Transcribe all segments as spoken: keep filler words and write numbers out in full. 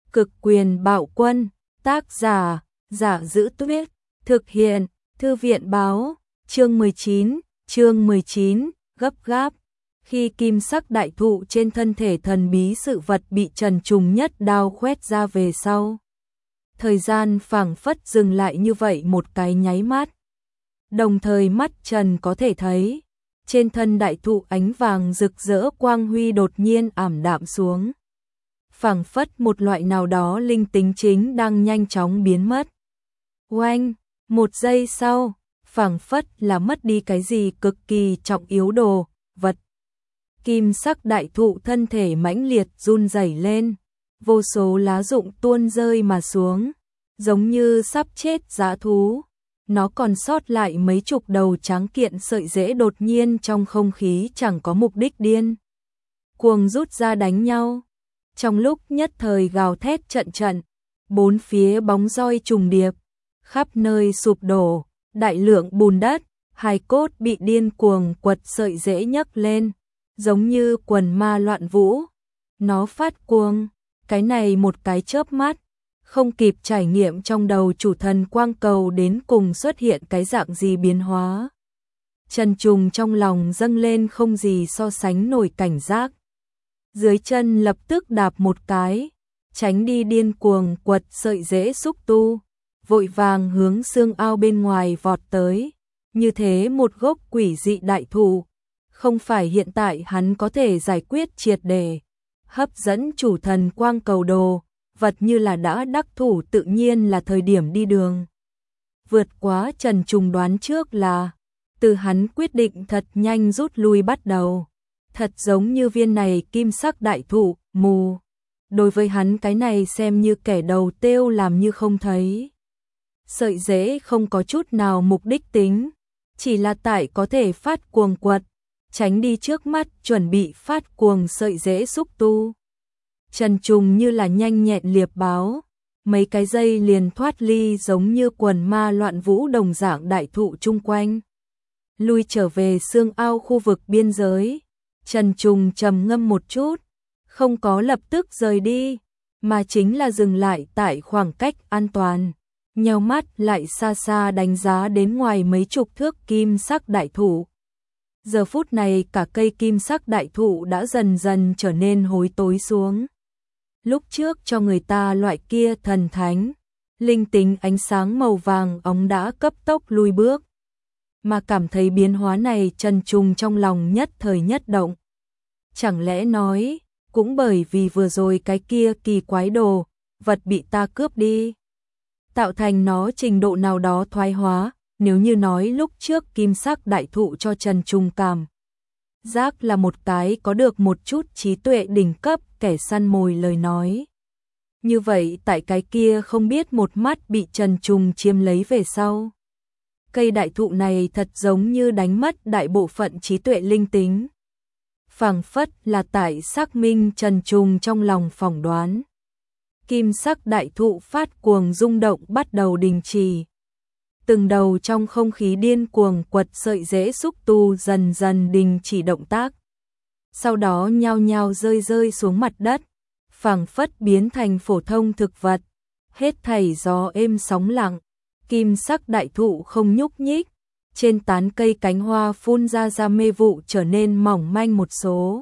Cực quyền bạo quân, tác giả, Giả Giữ Tuyết, thực hiện, Thư viện báo, chương mười chín, chương mười chín, gấp gáp. Khi kim sắc đại thụ trên thân thể thần bí sự vật bị Trần Trùng nhất đao khoét ra về sau. Thời gian phảng phất dừng lại như vậy một cái nháy mắt. Đồng thời mắt Trần có thể thấy, trên thân đại thụ ánh vàng rực rỡ quang huy đột nhiên ảm đạm xuống. Phảng phất một loại nào đó linh tính chính đang nhanh chóng biến mất. Oanh, một giây sau, phảng phất là mất đi cái gì cực kỳ trọng yếu đồ, vật. Kim sắc đại thụ thân thể mãnh liệt run rẩy lên, vô số lá rụng tuôn rơi mà xuống, giống như sắp chết dã thú. Nó còn sót lại mấy chục đầu tráng kiện sợi rễ đột nhiên trong không khí chẳng có mục đích điên cuồng rút ra đánh nhau. Trong lúc nhất thời gào thét trận trận, bốn phía bóng roi trùng điệp, khắp nơi sụp đổ, đại lượng bùn đất, hài cốt bị điên cuồng quật sợi rễ nhấc lên, giống như quần ma loạn vũ. Nó phát cuồng, cái này một cái chớp mắt, không kịp trải nghiệm trong đầu chủ thần quang cầu đến cùng xuất hiện cái dạng gì biến hóa. Trần Trùng trong lòng dâng lên không gì so sánh nổi cảnh giác. Dưới chân lập tức đạp một cái, tránh đi điên cuồng quật sợi rễ xúc tu, vội vàng hướng xương ao bên ngoài vọt tới. Như thế một gốc quỷ dị đại thụ, không phải hiện tại hắn có thể giải quyết triệt để, hấp dẫn chủ thần quang cầu đồ, vật như là đã đắc thủ tự nhiên là thời điểm đi đường. Vượt quá Trần Trùng đoán trước là, từ hắn quyết định thật nhanh rút lui bắt đầu. Thật giống như viên này kim sắc đại thụ, mù. Đối với hắn cái này xem như kẻ đầu tiêu làm như không thấy. Sợi rễ không có chút nào mục đích tính, chỉ là tại có thể phát cuồng quật, tránh đi trước mắt chuẩn bị phát cuồng sợi rễ xúc tu. Trần Trùng như là nhanh nhẹn liệp báo, mấy cái dây liền thoát ly giống như quần ma loạn vũ đồng dạng đại thụ chung quanh. Lui trở về xương ao khu vực biên giới. Trần Trùng trầm ngâm một chút, không có lập tức rời đi, mà chính là dừng lại tại khoảng cách an toàn, nheo mắt lại xa xa đánh giá đến ngoài mấy chục thước kim sắc đại thụ. Giờ phút này cả cây kim sắc đại thụ đã dần dần trở nên hối tối xuống. Lúc trước cho người ta loại kia thần thánh, linh tính ánh sáng màu vàng óng đã cấp tốc lui bước. Mà cảm thấy biến hóa này Trần Trùng trong lòng nhất thời nhất động. Chẳng lẽ nói, cũng bởi vì vừa rồi cái kia kỳ quái đồ, vật bị ta cướp đi, tạo thành nó trình độ nào đó thoái hóa, nếu như nói lúc trước kim sắc đại thụ cho Trần Trùng cảm giác là một cái có được một chút trí tuệ đỉnh cấp kẻ săn mồi lời nói. Như vậy tại cái kia không biết một mắt bị Trần Trùng chiếm lấy về sau. Cây đại thụ này thật giống như đánh mất đại bộ phận trí tuệ linh tính. Phảng phất là tại xác minh Trần Trùng trong lòng phỏng đoán. Kim sắc đại thụ phát cuồng rung động bắt đầu đình chỉ. Từng đầu trong không khí điên cuồng quật sợi rễ xúc tu dần dần đình chỉ động tác. Sau đó nhao nhao rơi rơi xuống mặt đất, phảng phất biến thành phổ thông thực vật. Hết thảy gió êm sóng lặng. Kim sắc đại thụ không nhúc nhích, trên tán cây cánh hoa phun ra ra mê vụ trở nên mỏng manh một số.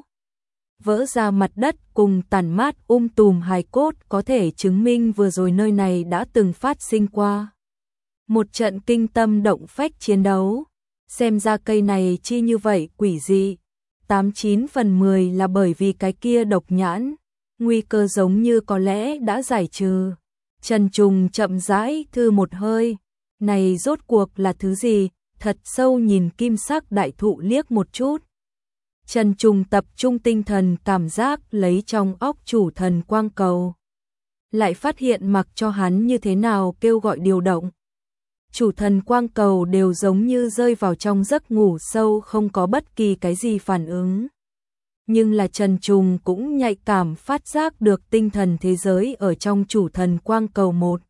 Vỡ ra mặt đất cùng tàn mát um tùm hài cốt có thể chứng minh vừa rồi nơi này đã từng phát sinh qua một trận kinh tâm động phách chiến đấu. Xem ra cây này chi như vậy quỷ dị, tám chín phần mười là bởi vì cái kia độc nhãn, nguy cơ giống như có lẽ đã giải trừ. Trần Trùng chậm rãi thư một hơi, này rốt cuộc là thứ gì, thật sâu nhìn kim sắc đại thụ liếc một chút. Trần Trùng tập trung tinh thần cảm giác lấy trong óc chủ thần quang cầu. Lại phát hiện mặc cho hắn như thế nào kêu gọi điều động. Chủ thần quang cầu đều giống như rơi vào trong giấc ngủ sâu không có bất kỳ cái gì phản ứng. Nhưng là Trần Trùng cũng nhạy cảm phát giác được tinh thần thế giới ở trong chủ thần quang cầu một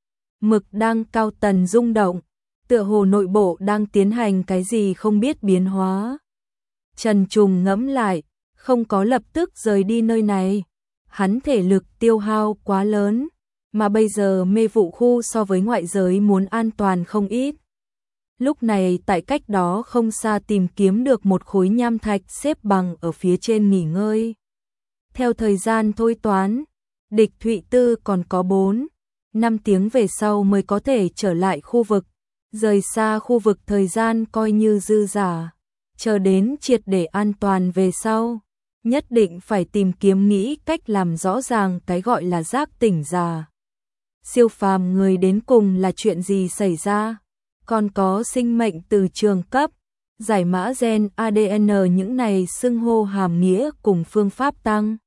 mực đang cao tần rung động, tựa hồ nội bộ đang tiến hành cái gì không biết biến hóa. Trần Trùng ngẫm lại, không có lập tức rời đi nơi này. hắn thể lực tiêu hao quá lớn, mà bây giờ mê vụ khu so với ngoại giới muốn an toàn không ít. Lúc này tại cách đó không xa tìm kiếm được một khối nham thạch xếp bằng ở phía trên nghỉ ngơi. Theo thời gian thôi toán, địch Thụy Tư còn có bốn, năm tiếng về sau mới có thể trở lại khu vực, rời xa khu vực thời gian coi như dư giả, chờ đến triệt để an toàn về sau, nhất định phải tìm kiếm nghĩ cách làm rõ ràng cái gọi là giác tỉnh giả. Siêu phàm người đến cùng là chuyện gì xảy ra, còn có sinh mệnh từ trường cấp, giải mã gen a đê en những này xưng hô hàm nghĩa cùng phương pháp tăng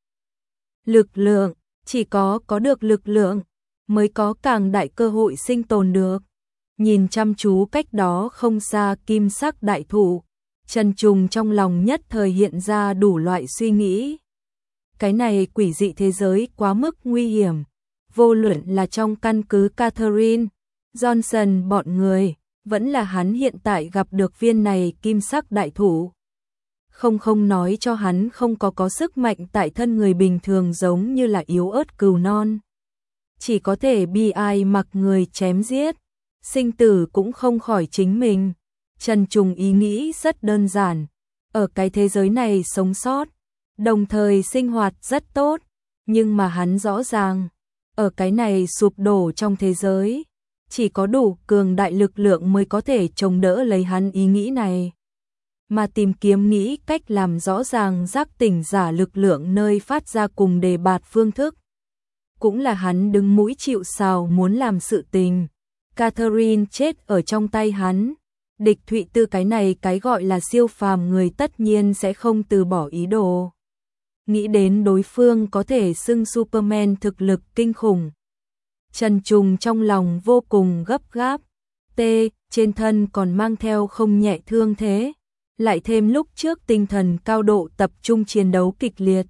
lực lượng, chỉ có có được lực lượng mới có càng đại cơ hội sinh tồn được. Nhìn chăm chú cách đó không xa kim sắc đại thụ, Trần Trùng trong lòng nhất thời hiện ra đủ loại suy nghĩ. Cái này quỷ dị thế giới quá mức nguy hiểm, vô luận là trong căn cứ Catherine, Johnson bọn người, vẫn là hắn hiện tại gặp được viên này kim sắc đại thụ. Không không nói cho hắn không có có sức mạnh tại thân người bình thường giống như là yếu ớt cừu non. Chỉ có thể bi ai mặc người chém giết, sinh tử cũng không khỏi chính mình. Trần Trùng ý nghĩ rất đơn giản, ở cái thế giới này sống sót, đồng thời sinh hoạt rất tốt, nhưng mà hắn rõ ràng, ở cái này sụp đổ trong thế giới, chỉ có đủ cường đại lực lượng mới có thể chống đỡ lấy hắn ý nghĩ này. Mà tìm kiếm nghĩ cách làm rõ ràng giác tỉnh giả lực lượng nơi phát ra cùng đề bạt phương thức. Cũng là hắn đứng mũi chịu sào muốn làm sự tình. Catherine chết ở trong tay hắn. Địch Thụy Tư cái này cái gọi là siêu phàm người tất nhiên sẽ không từ bỏ ý đồ. Nghĩ đến đối phương có thể xưng Superman thực lực kinh khủng. Trần Trùng trong lòng vô cùng gấp gáp. T, trên thân còn mang theo không nhẹ thương thế. Lại thêm lúc trước tinh thần cao độ tập trung chiến đấu kịch liệt.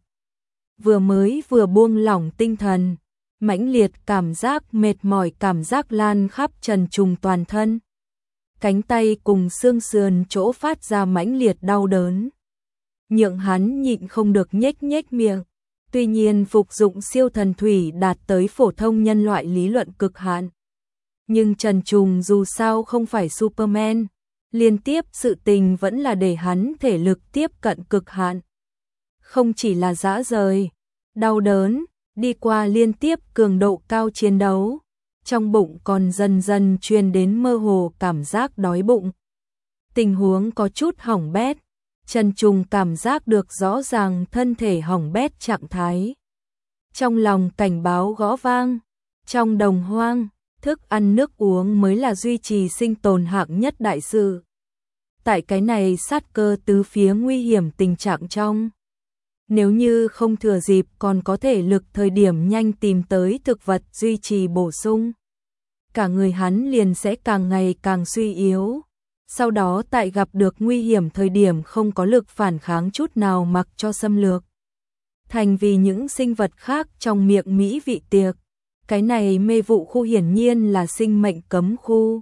Vừa mới vừa buông lỏng tinh thần, mãnh liệt cảm giác mệt mỏi cảm giác lan khắp Trần Trùng toàn thân. Cánh tay cùng xương sườn chỗ phát ra mãnh liệt đau đớn. Nhượng hắn nhịn không được nhếch nhếch miệng. Tuy nhiên phục dụng siêu thần thủy đạt tới phổ thông nhân loại lý luận cực hạn. Nhưng Trần Trùng dù sao không phải Superman. Liên tiếp sự tình vẫn là để hắn thể lực tiếp cận cực hạn. Không chỉ là dã rời, đau đớn, đi qua liên tiếp cường độ cao chiến đấu, trong bụng còn dần dần truyền đến mơ hồ cảm giác đói bụng. Tình huống có chút hỏng bét, Trần Trùng cảm giác được rõ ràng thân thể hỏng bét trạng thái. Trong lòng cảnh báo gõ vang, trong đồng hoang, thức ăn nước uống mới là duy trì sinh tồn hạng nhất đại sự. Tại cái này sát cơ tứ phía nguy hiểm tình trạng trong. Nếu như không thừa dịp còn có thể lực thời điểm nhanh tìm tới thực vật duy trì bổ sung. Cả người hắn liền sẽ càng ngày càng suy yếu. Sau đó tại gặp được nguy hiểm thời điểm không có lực phản kháng chút nào mặc cho xâm lược. Thành vì những sinh vật khác trong miệng mỹ vị tiệc. Cái này mê vụ khu hiển nhiên là sinh mệnh cấm khu.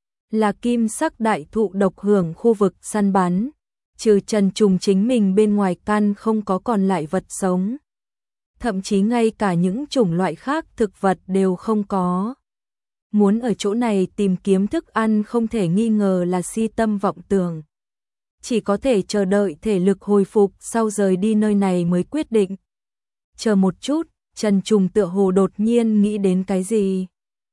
Là kim sắc đại thụ độc hưởng khu vực săn bắn. Trừ Trần Trùng chính mình bên ngoài căn không có còn lại vật sống. Thậm chí ngay cả những chủng loại khác thực vật đều không có. Muốn ở chỗ này tìm kiếm thức ăn không thể nghi ngờ là si tâm vọng tưởng. Chỉ có thể chờ đợi thể lực hồi phục sau rời đi nơi này mới quyết định. Chờ một chút, Trần Trùng tựa hồ đột nhiên nghĩ đến cái gì.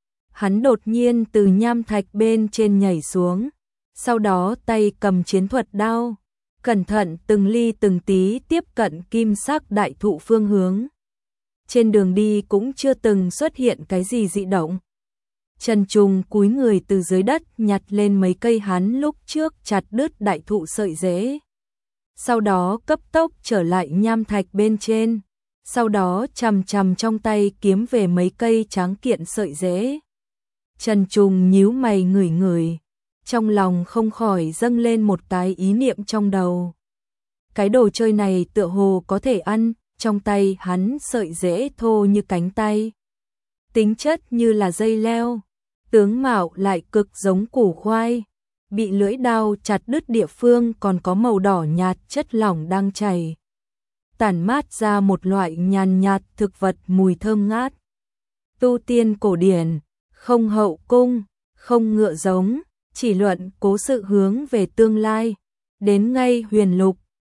Hắn đột nhiên từ nham thạch bên trên nhảy xuống. Sau đó tay cầm chiến thuật đao. Cẩn thận từng ly từng tí tiếp cận kim sắc đại thụ phương hướng. Trên đường đi cũng chưa từng xuất hiện cái gì dị động. Trần Trùng cúi người từ dưới đất nhặt lên mấy cây hắn lúc trước chặt đứt đại thụ sợi rễ. Sau đó cấp tốc trở lại nham thạch bên trên. Sau đó chầm chầm trong tay kiếm về mấy cây tráng kiện sợi rễ. Trần Trùng nhíu mày ngửi ngửi. Trong lòng không khỏi dâng lên một cái ý niệm trong đầu. Cái đồ chơi này tựa hồ có thể ăn, trong tay hắn sợi rễ thô như cánh tay. Tính chất như là dây leo, tướng mạo lại cực giống củ khoai. Bị lưỡi đao chặt đứt địa phương còn có màu đỏ nhạt chất lỏng đang chảy. tản mát ra một loại nhàn nhạt thực vật mùi thơm ngát. Tu tiên cổ điển, không hậu cung, không ngựa giống, chỉ luận cố sự hướng về tương lai. Đến ngay huyền lục,